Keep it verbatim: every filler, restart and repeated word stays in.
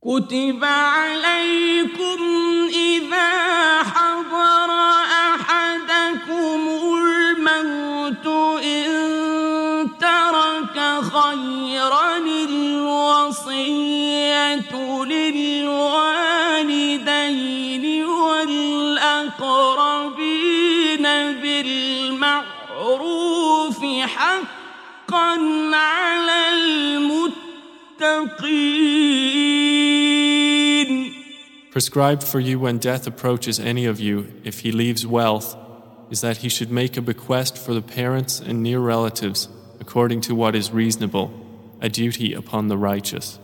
كتب عليكم إذا حضر أحدكم الموت إن ترك خيرا الوصية للوالدين والأقربين بالمعروف حقا على المتقين. Prescribed for you when death approaches any of you, if he leaves wealth, is that he should make a bequest for the parents and near relatives according to what is reasonable, a duty upon the righteous.